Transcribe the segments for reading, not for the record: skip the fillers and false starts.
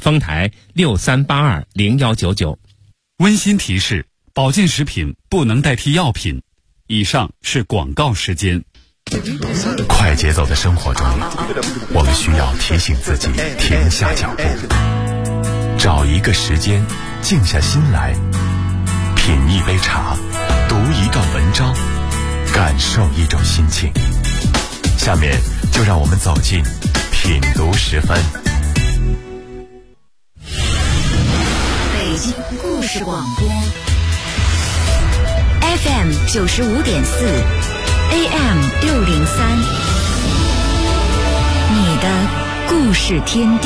丰台63820199。 温馨提示：保健食品不能代替药品。以上是广告时间。 快节奏的生活中，我们需要提醒自己停下脚步，找一个时间，静下心来，品一杯茶，读一段文章，感受一种心情。下面就让我们走进品读10分。 北京故事广播 FM 95.4 AM 603，你的故事天地。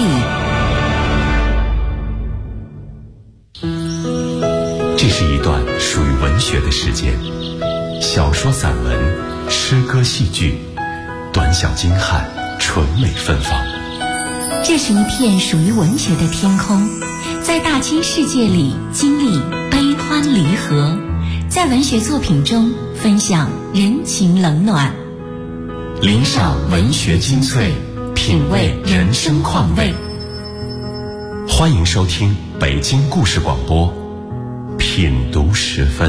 这是一段属于文学的时间，小说、散文、诗歌、戏剧，短小精悍，纯美芬芳。 这是一片属于文学的天空，在大千世界里经历悲欢离合，在文学作品中分享人情冷暖， 领赏文学精粹，品味人生况味。欢迎收听北京故事广播品读10分。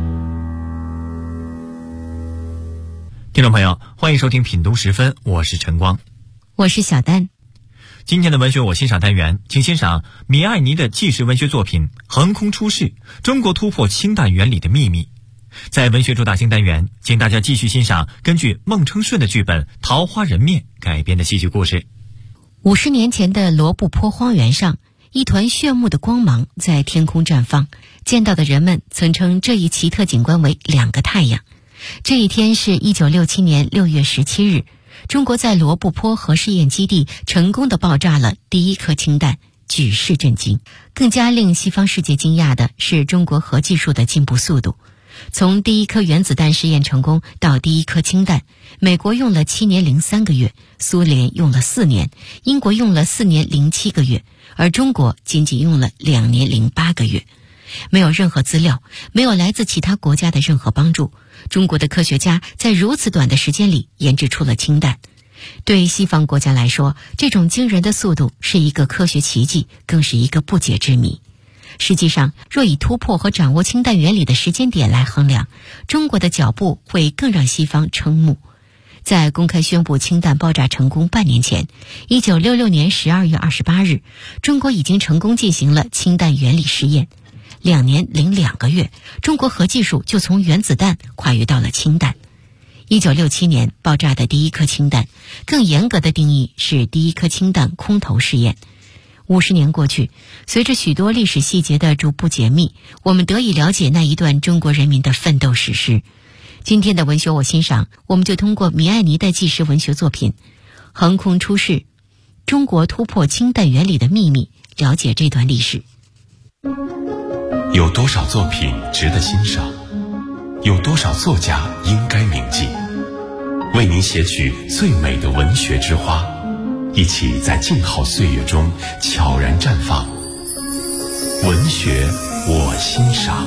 听众朋友，欢迎收听品读10分，我是陈光， 我是小丹。 今天的文学我欣赏单元，请欣赏米艾尼的纪实文学作品《横空出世：中国突破氢弹原理的秘密》。在文学主打星单元，请大家继续欣赏根据孟称顺的剧本《桃花人面》改编的戏剧故事。 50年前的罗布泊荒原上，一团炫目的光芒在天空绽放，见到的人们曾称这一奇特景观为2个太阳。这一天是1967年6月17日，中国在罗布泊核试验基地成功地爆炸了第一颗氢弹，举世震惊。更加令西方世界惊讶的是中国核技术的进步速度。从第一颗原子弹试验成功到第一颗氢弹，美国用了7年03个月，苏联用了4年，英国用了4年07个月，而中国仅仅用了2年08个月。没有任何资料，没有来自其他国家的任何帮助，中国的科学家在如此短的时间里研制出了氢弹。对西方国家来说，这种惊人的速度是一个科学奇迹，更是一个不解之谜。实际上，若以突破和掌握氢弹原理的时间点来衡量，中国的脚步会更让西方瞠目。在公开宣布氢弹爆炸成功半年前，1966年12月28日，中国已经成功进行了氢弹原理试验。2年02个月，中国核技术就从原子弹跨越到了氢弹。1967年爆炸的第一颗氢弹，更严格的定义是第一颗氢弹空投试验。50年过去，随着许多历史细节的逐步解密，我们得以了解那一段中国人民的奋斗史诗。今天的文学我欣赏，我们就通过米艾尼的纪实文学作品《横空出世：中国突破氢弹原理的秘密》，了解这段历史。 有多少作品值得欣赏？有多少作家应该铭记？为您写取最美的文学之花，一起在静好岁月中悄然绽放。文学我欣赏。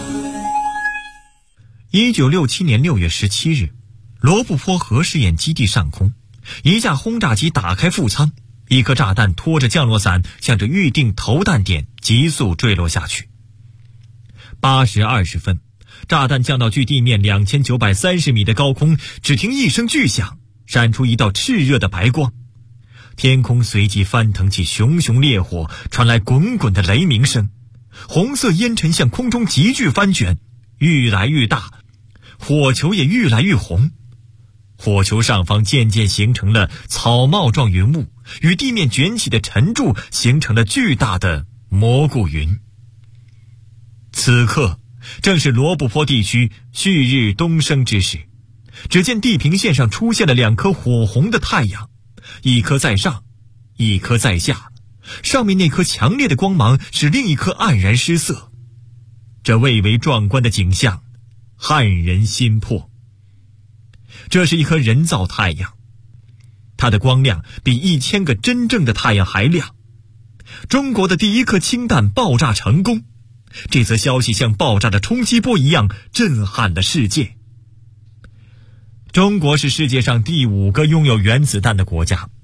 1967年6月17日，罗布泊核试验基地上空，一架轰炸机打开副舱，一颗炸弹拖着降落伞向着预定投弹点急速坠落下去。8时20分，炸弹降到距地面2930米的高空，只听一声巨响，闪出一道炽热的白光，天空随即翻腾起熊熊烈火，传来滚滚的雷鸣声，红色烟尘向空中急剧翻卷，愈来愈大，火球也愈来愈红。火球上方渐渐形成了草帽状云雾，与地面卷起的尘柱形成了巨大的蘑菇云。此刻正是罗布泊地区旭日东升之时，只见地平线上出现了2颗火红的太阳，一颗在上，一颗在下，上面那颗强烈的光芒使另一颗黯然失色。这蔚为壮观的景象撼人心魄。这是一颗人造太阳，它的光亮比1000个真正的太阳还亮。中国的第一颗氢弹爆炸成功，这则消息像爆炸的冲击波一样震撼了世界。中国是世界上第5个拥有原子弹的国家，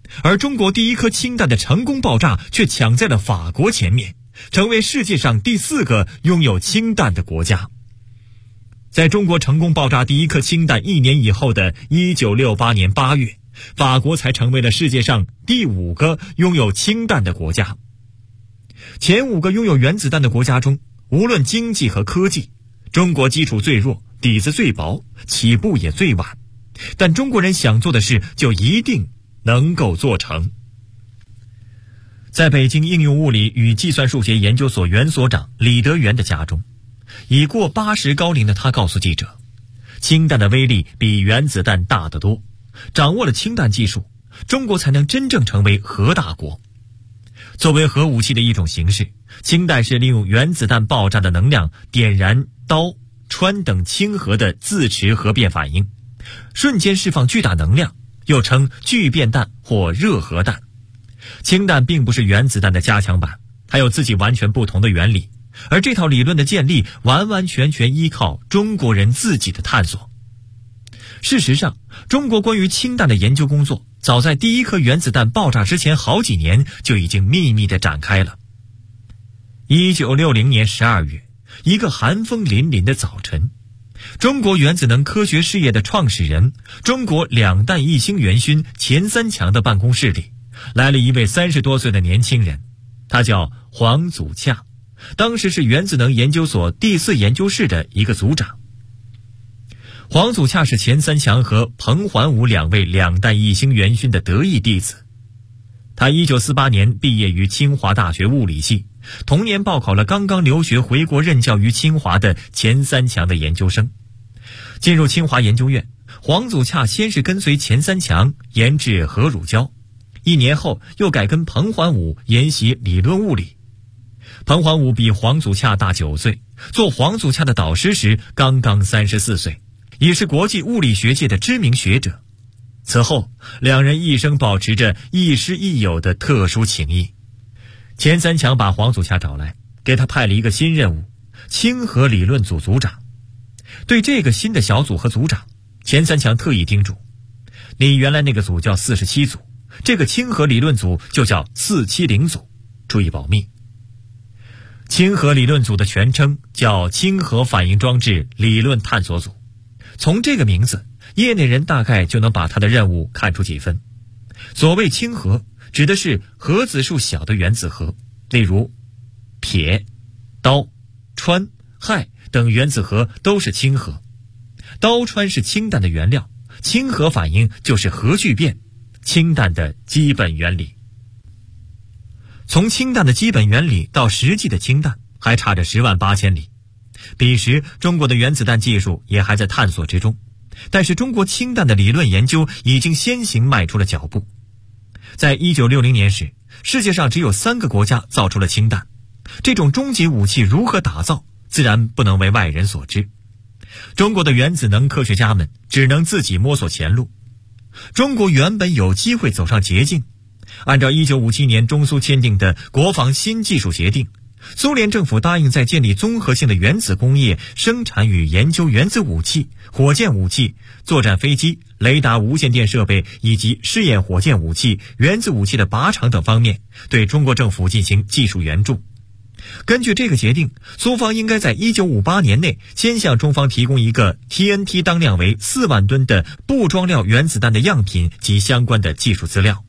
而中国第一颗氢弹的成功爆炸却抢在了法国前面，成为世界上第4个拥有氢弹的国家。在中国成功爆炸第一颗氢弹1年以后的1968年8月，法国才成为了世界上第5个拥有氢弹的国家。前5个拥有原子弹的国家中，无论经济和科技，中国基础最弱，底子最薄，起步也最晚。但中国人想做的事，就一定能够做成。在北京应用物理与计算数学研究所原所长李德元的家中，已过80高龄的他告诉记者，氢弹的威力比原子弹大得多，掌握了氢弹技术，中国才能真正成为核大国。作为核武器的一种形式，氢弹是利用原子弹爆炸的能量点燃氘、氚等氢核的自持核变反应，瞬间释放巨大能量，又称聚变弹或热核弹。氢弹并不是原子弹的加强版，它有自己完全不同的原理，而这套理论的建立完完全全依靠中国人自己的探索。事实上，中国关于氢弹的研究工作早在第一颗原子弹爆炸之前好几年就已经秘密地展开了。1960年12月，一个寒风凛凛的早晨，中国原子能科学事业的创始人、中国2弹一星元勋钱三强的办公室里，来了一位30多岁的年轻人，他叫黄祖洽，当时是原子能研究所第4研究室的一个组长。黄祖洽是钱三强和彭桓武2位2弹一星元勋的得意弟子。他1948年毕业于清华大学物理系，同年报考了刚刚留学回国任教于清华的钱三强的研究生。进入清华研究院，黄祖洽先是跟随钱三强研制核乳胶，1年后又改跟彭桓武研习理论物理。彭桓武比黄祖洽大9岁，做黄祖洽的导师时刚刚34岁，也是国际物理学界的知名学者。此后2人一生保持着亦师亦友的特殊情谊。钱三强把黄祖洽找来，给他派了一个新任务，氢核理论组组长。对这个新的小组和组长，钱三强特意叮嘱，你原来那个组叫47组，这个氢核理论组就叫470组，注意保密。氢核理论组的全称叫氢核反应装置理论探索组，从这个名字，业内人大概就能把他的任务看出几分。所谓氢核，指的是核子数小的原子核，例如撇、氘、氚、氦等原子核都是氢核。氘氚是氢弹的原料，氢核反应就是核聚变，氢弹的基本原理。从氢弹的基本原理到实际的氢弹还差着10万8千里。彼时中国的原子弹技术也还在探索之中，但是中国氢弹的理论研究已经先行迈出了脚步。在1960年时，世界上只有3个国家造出了氢弹，这种终极武器如何打造，自然不能为外人所知。中国的原子能科学家们只能自己摸索前路。中国原本有机会走上捷径，按照1957年中苏签订的国防新技术协定，苏联政府答应在建立综合性的原子工业、生产与研究原子武器、火箭武器、作战飞机、雷达无线电设备以及试验火箭武器、原子武器的靶场等方面，对中国政府进行技术援助。根据这个协定，苏方应该在1958年内先向中方提供一个 TNT 当量为4万吨的不装料原子弹的样品及相关的技术资料。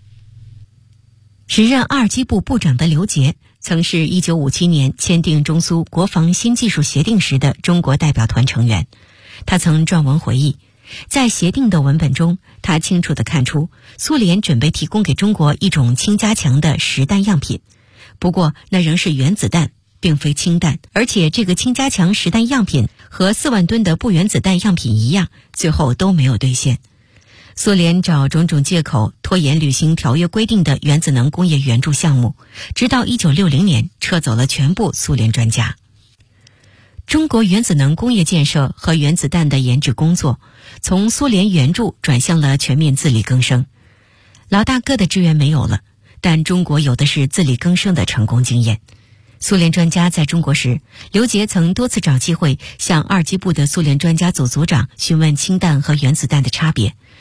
时任二机部部长的刘杰曾是1957年签订中苏国防新技术协定时的中国代表团成员。他曾撰文回忆，在协定的文本中，他清楚地看出苏联准备提供给中国一种氢加强的实弹样品，不过那仍是原子弹，并非氢弹，而且这个氢加强实弹样品和4万吨的不原子弹样品一样，最后都没有兑现。苏联找种种借口拖延履行条约规定的原子能工业援助项目，直到1960年撤走了全部苏联专家。中国原子能工业建设和原子弹的研制工作从苏联援助转向了全面自力更生。老大哥的支援没有了，但中国有的是自力更生的成功经验。苏联专家在中国时，刘杰曾多次找机会向二机部的苏联专家组组长询问氢弹和原子弹的差别，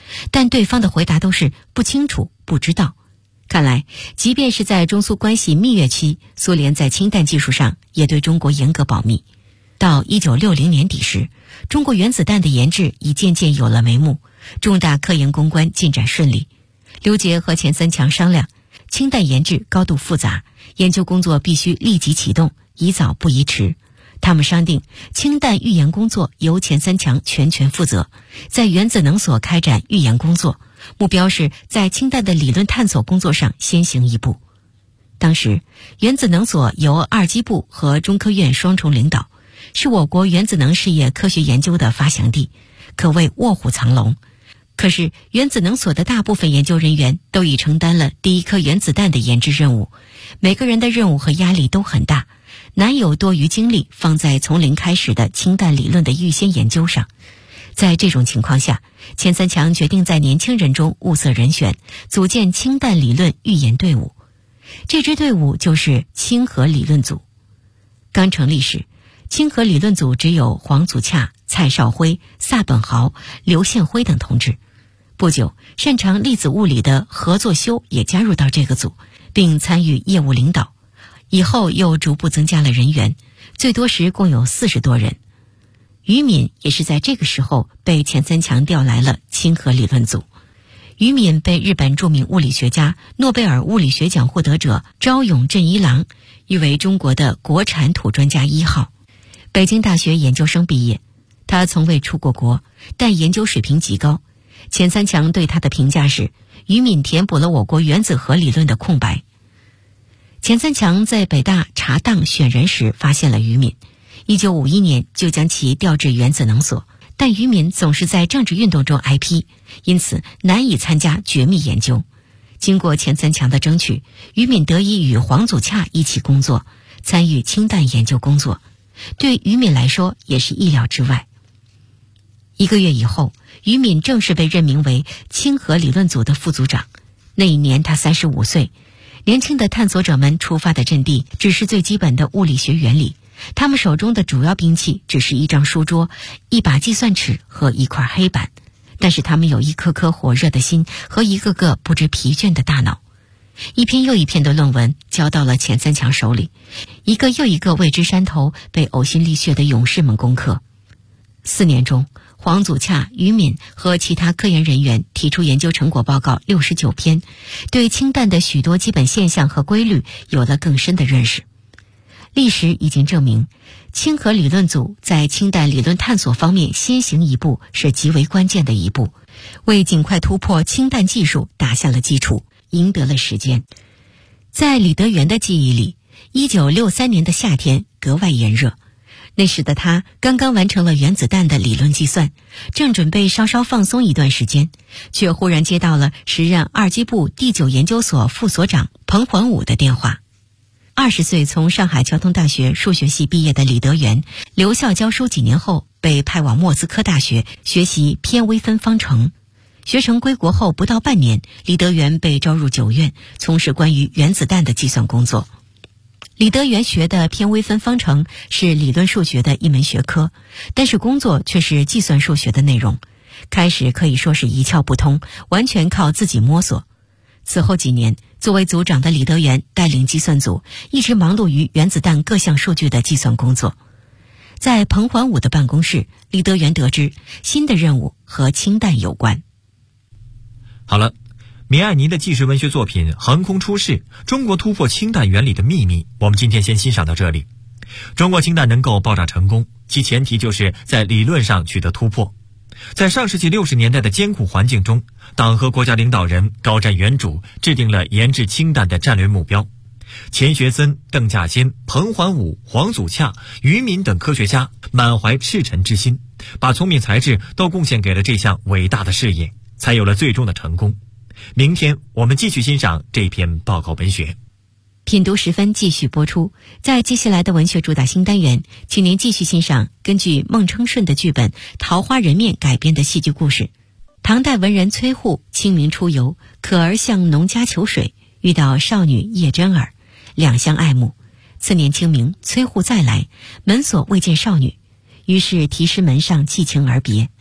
但对方的回答都是不清楚、不知道。看来，即便是在中苏关系蜜月期，苏联在氢弹技术上也对中国严格保密。到1960年底时，中国原子弹的研制已渐渐有了眉目，重大科研攻关进展顺利。刘杰和钱三强商量，氢弹研制高度复杂，研究工作必须立即启动，宜早不宜迟。他们商定，氢弹预研工作由钱三强全权负责，在原子能所开展预研工作，目标是在氢弹的理论探索工作上先行一步。当时，原子能所由二机部和中科院双重领导，是我国原子能事业科学研究的发祥地，可谓卧虎藏龙。可是，原子能所的大部分研究人员都已承担了第一颗原子弹的研制任务，每个人的任务和压力都很大，难有多余精力放在从零开始的氢弹理论的预先研究上。在这种情况下，钱三强决定在年轻人中物色人选，组建氢弹理论预研队伍。这支队伍就是氢核理论组。刚成立时，氢核理论组只有黄祖洽、蔡少辉、萨本豪、刘宪辉等同志。不久，擅长粒子物理的何作修也加入到这个组，并参与业务领导。以后又逐步增加了人员，最多时共有40多人。于敏也是在这个时候被钱三强调来了氢核理论组。于敏被日本著名物理学家、诺贝尔物理学奖获得者朝永镇一郎誉为中国的国产土专家1号。北京大学研究生毕业，他从未出过国，但研究水平极高。钱三强对他的评价是，于敏填补了我国原子核理论的空白。钱三强在北大查档选人时发现了于敏，1951年就将其调至原子能所，但于敏总是在政治运动中挨批，因此难以参加绝密研究。经过钱三强的争取，于敏得以与黄祖洽一起工作，参与氢弹研究工作，对于敏来说也是意料之外。1个月以后，于敏正式被任命为氢核理论组的副组长。那一年他35岁。年轻的探索者们出发的阵地只是最基本的物理学原理，他们手中的主要兵器只是一张书桌、一把计算尺和一块黑板，但是他们有一颗颗火热的心和一个个不知疲倦的大脑。一篇又一篇的论文交到了钱三强手里，一个又一个未知山头被呕心沥血的勇士们攻克。4年中，黄祖洽、于敏和其他科研人员提出研究成果报告69篇，对氢弹的许多基本现象和规律有了更深的认识。历史已经证明，氢核理论组在氢弹理论探索方面先行一步是极为关键的一步，为尽快突破氢弹技术打下了基础，赢得了时间。在李德元的记忆里，1963年的夏天格外炎热，那时的他刚刚完成了原子弹的理论计算，正准备稍稍放松一段时间，却忽然接到了时任二机部第9研究所副所长彭桓武的电话。20岁从上海交通大学数学系毕业的李德元，留校教书几年后，被派往莫斯科大学学习偏微分方程。学成归国后不到半年，李德元被招入9院，从事关于原子弹的计算工作。李德元学的偏微分方程是理论数学的一门学科，但是工作却是计算数学的内容。开始可以说是一窍不通，完全靠自己摸索。此后几年，作为组长的李德元带领计算组，一直忙碌于原子弹各项数据的计算工作。在彭桓武的办公室，李德元得知新的任务和氢弹有关。 好了，米艾尼的纪实文学作品《横空出世：中国突破氢弹原理的秘密》，我们今天先欣赏到这里。中国氢弹能够爆炸成功，其前提就是在理论上取得突破。在上世纪60年代的艰苦环境中，党和国家领导人高瞻远瞩，制定了研制氢弹的战略目标。钱学森、邓稼先、彭桓武、黄祖洽、于敏等科学家满怀赤诚之心，把聪明才智都贡献给了这项伟大的事业，才有了最终的成功。明天我们继续欣赏这篇报告文学。 品读10分继续播出。在接下来的文学主打新单元，请您继续欣赏根据孟称顺的剧本《桃花人面》改编的戏剧故事。唐代文人崔护清明出游，可儿向农家求水，遇到少女叶真儿，两相爱慕。次年清明，崔护再来，门所未见少女，于是题诗门上寄情而别。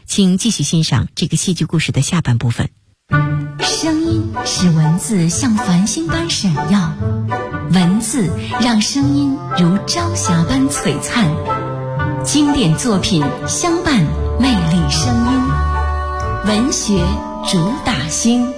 请继续欣赏这个戏剧故事的下半部分。 声音使文字像繁星般闪耀，文字让声音如朝霞般璀璨。经典作品相伴，魅力声音，文学主打星。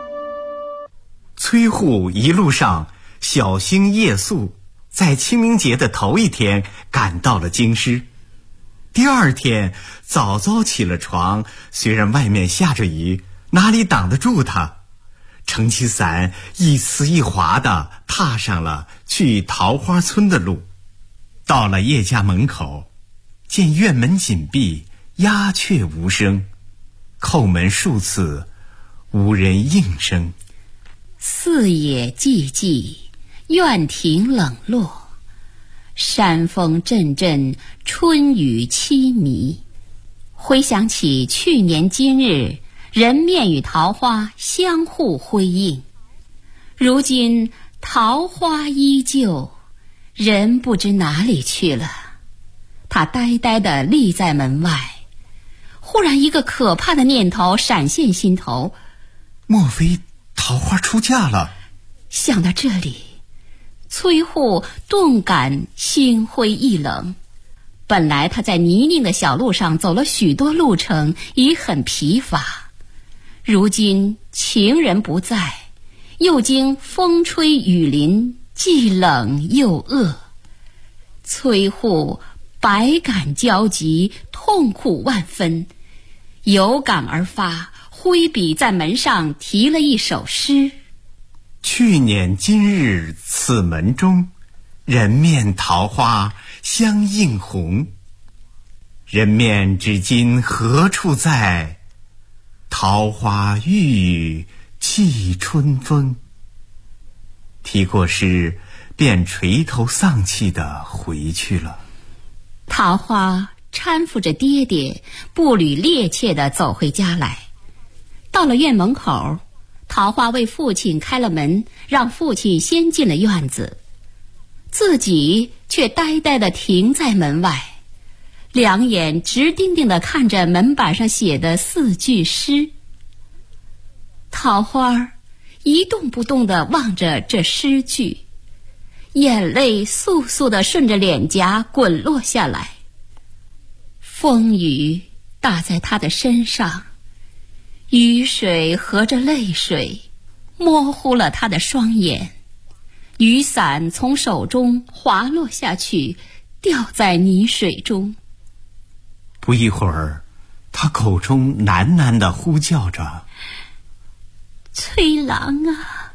崔护一路上小心夜宿，在清明节的头一天赶到了京师。第二天早早起了床，虽然外面下着雨，哪里挡得住他？撑起伞，一丝一滑地踏上了去桃花村的路。到了叶家门口，见院门紧闭，鸦雀无声，叩门数次，无人应声。 四野寂寂，院庭冷落，山风阵阵，春雨凄迷。回想起去年今日，人面与桃花相互辉映，如今桃花依旧，人不知哪里去了。他呆呆地立在门外，忽然一个可怕的念头闪现心头， 莫非桃花出嫁了？ 想到这里，崔护顿感心灰意冷。本来他在泥泞的小路上走了许多路程，已很疲乏，如今情人不在，又经风吹雨淋，既冷又饿，崔护百感交集，痛苦万分，有感而发，挥笔在门上题了一首诗： 去年今日此门中，人面桃花相映红。人面至今何处在？桃花郁郁寄春风。题过诗，便垂头丧气地回去了。 桃花搀扶着爹爹，步履趔趄地走回家来。到了院门口，桃花为父亲开了门，让父亲先进了院子，自己却呆呆地停在门外，两眼直盯盯地看着门板上写的4句诗。桃花一动不动地望着这诗句，眼泪簌簌地顺着脸颊滚落下来。风雨打在他的身上，雨水和着泪水模糊了他的双眼，雨伞从手中滑落下去，掉在泥水中。 不一会儿，他口中喃喃地呼叫着： 崔郎啊，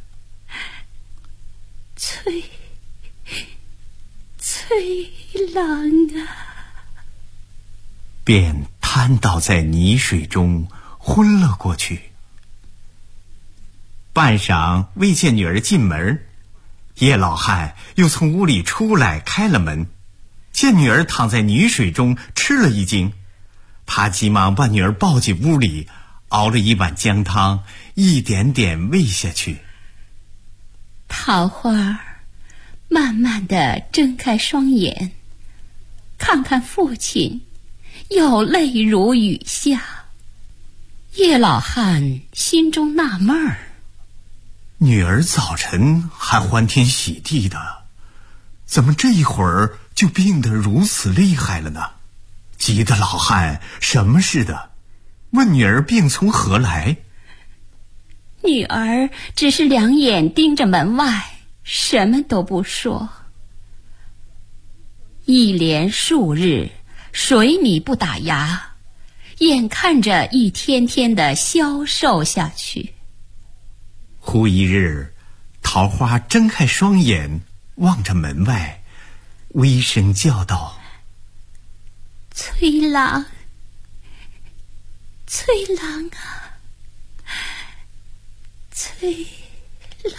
崔郎啊， 便瘫倒在泥水中昏了过去。半晌未见女儿进门，叶老汉又从屋里出来开了门，见女儿躺在泥水中，吃了一惊。他急忙把女儿抱进屋里，熬了一碗姜汤，一点点喂下去。 桃花慢慢地睁开双眼，看看父亲，又泪如雨下。叶老汉心中纳闷儿， 女儿早晨还欢天喜地的，怎么这一会儿就病得如此厉害了呢？急得老汉什么似的，问女儿病从何来。 女儿只是两眼盯着门外，什么都不说。一连数日，水米不打牙，眼看着一天天的消瘦下去。 忽一日，桃花睁开双眼，望着门外，微声叫道： 崔郎，崔郎啊，崔郎。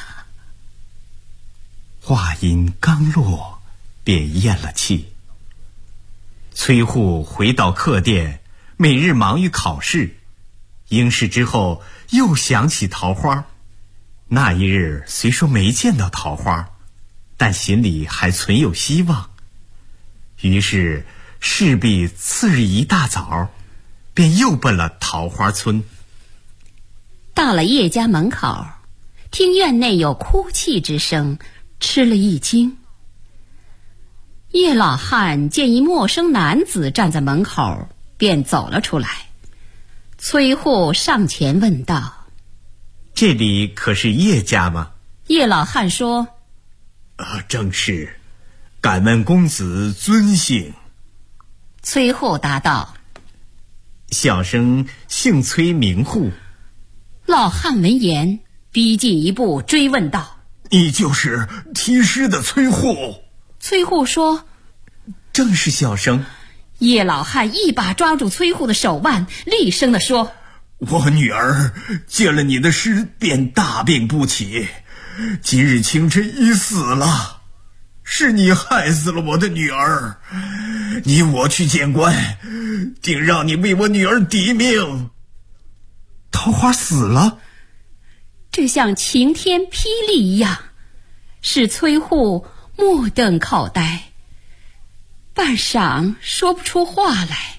话音刚落，便咽了气。崔护回到客店，每日忙于考试。应试之后，又想起桃花。那一日虽说没见到桃花，但心里还存有希望。于是势必次日一大早， 便又奔了桃花村。 到了叶家门口，听院内有哭泣之声，吃了一惊。叶老汉见一陌生男子站在门口，便走了出来。崔护上前问道：“ 这里可是叶家吗？” 叶老汉说：“ 正是，敢问公子尊姓？” 崔护答道：“ 小生姓崔，名护。” 老汉闻言，逼近一步追问道：“ 你就是题诗的崔护？” 崔护说：“ 正是小生。” 叶老汉一把抓住崔护的手腕，厉声地说：“ 我女儿借了你的诗，便大病不起，今日清晨已死了，是你害死了我的女儿，你我去见官，定让你为我女儿抵命。”桃花死了？ 这像晴天霹雳一样，使崔护目瞪口呆，半晌说不出话来。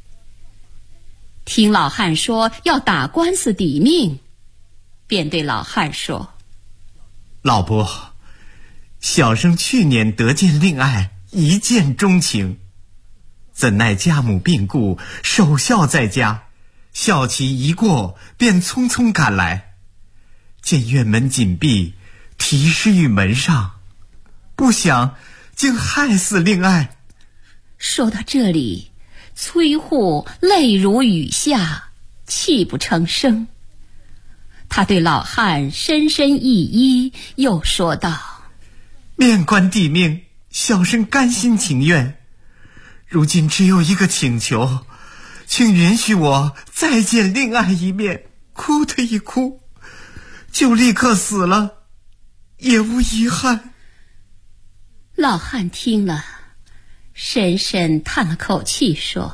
听老汉说要打官司抵命，便对老汉说：“ 老伯，小生去年得见令爱，一见钟情，怎奈家母病故，守孝在家，孝期一过，便匆匆赶来，见院门紧闭，题诗于门上，不想竟害死令爱。” 说到这里，崔护泪如雨下，泣不成声。他对老汉深深一揖，又说道：“ 面关地命，小生甘心情愿，如今只有一个请求，请允许我再见令爱一面，哭的一哭，就立刻死了，也无遗憾。” 老汉听了，深深叹了口气，说：“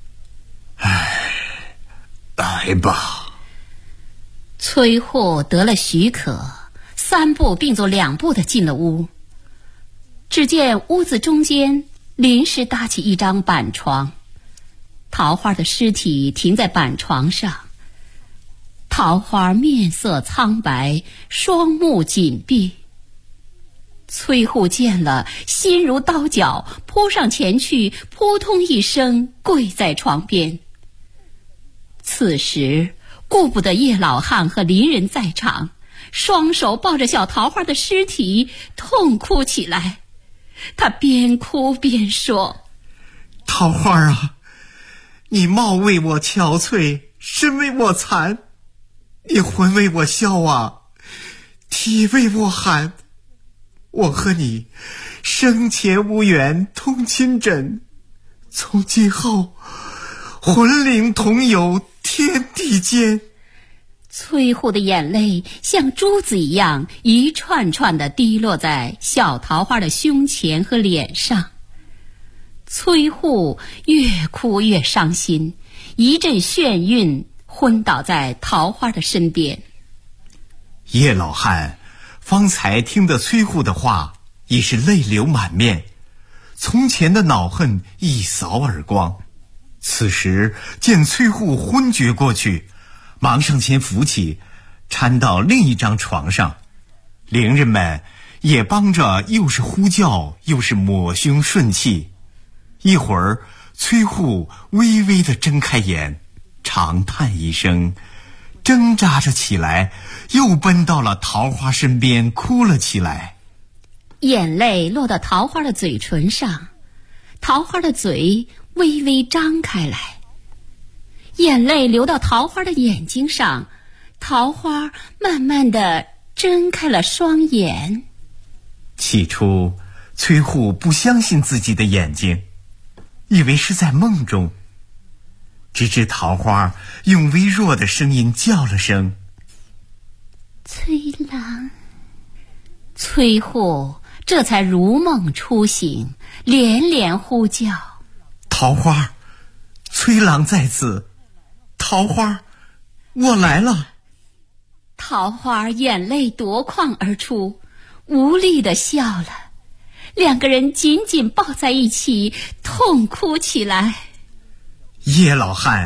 来吧。” 崔护得了许可，三步并作两步地进了屋。只见屋子中间临时搭起一张板床，桃花的尸体停在板床上。桃花面色苍白，双目紧闭。崔护见了，心如刀绞，扑上前去，扑通一声跪在床边。此时顾不得叶老汉和邻人在场，双手抱着小桃花的尸体痛哭起来。他边哭边说：“ 桃花啊，你貌为我憔悴，身为我残，你魂为我消啊，体为我寒。我和你生前无缘通亲枕，从今后魂灵同游天地间。” 崔护的眼泪像珠子一样一串串地滴落在小桃花的胸前和脸上。崔护越哭越伤心，一阵眩晕，昏倒在桃花的身边。 叶老汉方才听得崔护的话，已是泪流满面，从前的恼恨一扫而光。此时见崔护昏厥过去，忙上前扶起，搀到另一张床上。邻人们也帮着，又是呼叫，又是抹胸顺气。一会儿，崔护微微地睁开眼，长叹一声，挣扎着起来，又奔到了桃花身边，哭了起来。 眼泪落到桃花的嘴唇上，桃花的嘴微微张开来。眼泪流到桃花的眼睛上，桃花慢慢地睁开了双眼。 起初，崔护不相信自己的眼睛，以为是在梦中。直至桃花用微弱的声音叫了声：“ 崔郎。”崔护这才如梦初醒，连连呼叫：“ 桃花，崔郎在此！桃花，我来了！” 桃花眼泪夺眶而出，无力地笑了。两个人紧紧抱在一起，痛哭起来。 叶老汉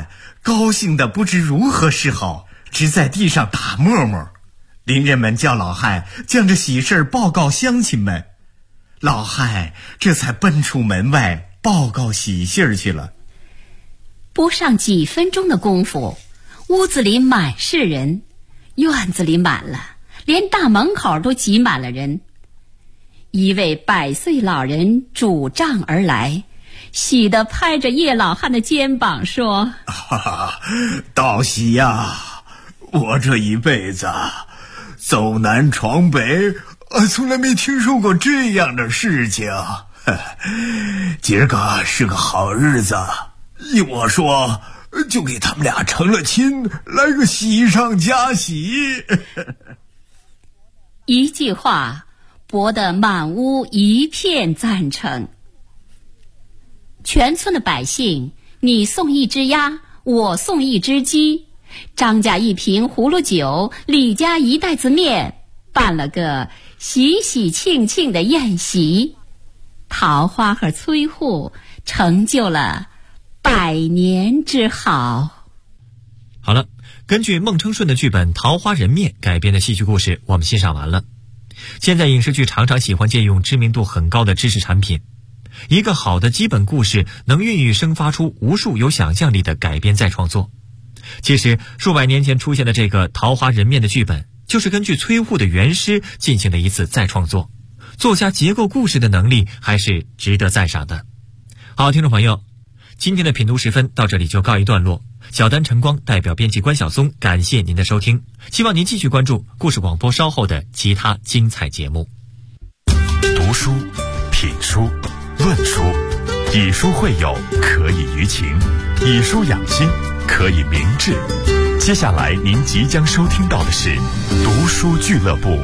高兴得不知如何是好，只在地上打沫沫。邻人们叫老汉将这喜事报告乡亲们，老汉这才奔出门外报告喜信儿去了。 不上几分钟的功夫，屋子里满是人，院子里满了，连大门口都挤满了人。一位100岁老人拄杖而来，喜地拍着叶老汉的肩膀说： 道喜呀，我这一辈子走南闯北，从来没听说过这样的事情。今儿个是个好日子，依我说就给他们俩成了亲，来个喜上加喜。 一句话博得满屋一片赞成。全村的百姓，你送一只鸭，我送一只鸡，张家1瓶葫芦酒，李家1袋子面，办了个喜喜庆庆的宴席。桃花和崔护成就了100年之好。 好了，根据孟称顺的剧本《桃花人面》改编的戏剧故事，我们欣赏完了。现在影视剧常常喜欢借用知名度很高的知识产品，一个好的基本故事能孕育生发出无数有想象力的改编再创作。其实数百年前出现的这个《桃花人面》的剧本，就是根据崔护的原诗进行了一次再创作，作家结构故事的能力还是值得赞赏的。好，听众朋友，今天的品读时分到这里就告一段落。小丹晨光代表编辑关晓松，感谢您的收听，希望您继续关注故事广播稍后的其他精彩节目。 读书、品书、论书，以书会友，可以娱情；以书养心，可以明志。接下来您即将收听到的是读书俱乐部。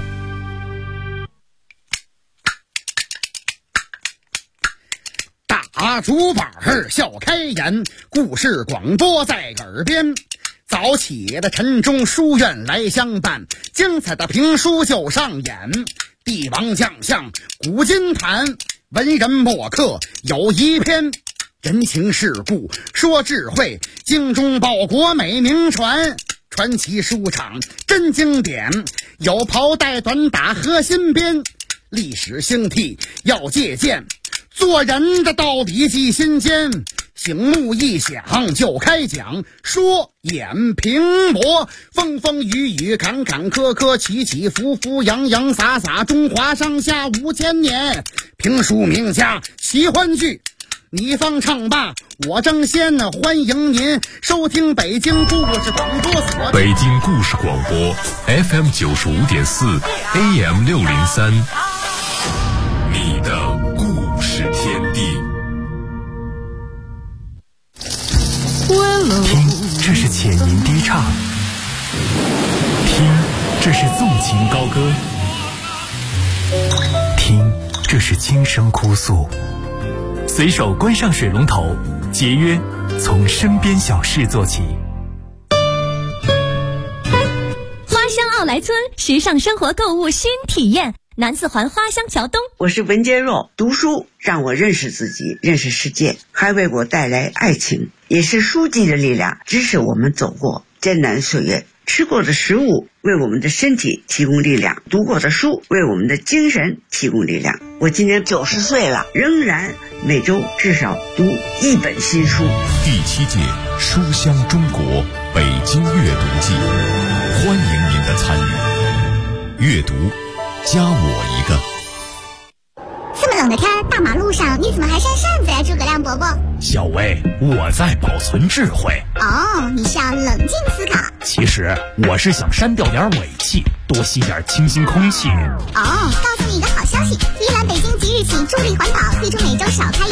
大竹板笑开颜，故事广播在耳边。早起的晨钟书院来相伴，精彩的评书就上演。帝王将相古今谈，文人墨客有一篇。人情世故说智慧，精忠报国美名传。传奇书场真经典，有袍带短打和新编。历史兴替要借鉴，做人的道理记心间。醒目一响就开讲，说演评魔，风风雨雨坎坎坷坷，起起伏伏洋洋洒洒，中华上下5000年。评书名家喜欢剧，你方唱罢我争先，欢迎您收听北京故事广播所。 北京故事广播 FM 95.4 AM 603，你的故事天地。听，这是浅吟低唱；听，这是纵情高歌；听，这是轻声哭诉。随手关上水龙头，节约从身边小事做起。 花乡奥莱村时尚生活购物新体验，南四环花乡桥东。 我是文洁若，读书让我认识自己，认识世界，还为我带来爱情，也是书籍的力量，支持我们走过艰难岁月。吃过的食物为我们的身体提供力量，读过的书为我们的精神提供力量。我今年90岁了，仍然每周至少读1本新书。 第7届书香中国北京阅读季，欢迎您的参与。阅读，加我一个。 这么冷的天，大马路上你怎么还扇扇子呀，诸葛亮伯伯？ 小薇，我在保存智慧。 哦，你是要冷静思考。 其实我是想删掉点尾气，多吸点清新空气。 哦，告诉你一个好消息，依兰北京即日起助力环保，推出每周少开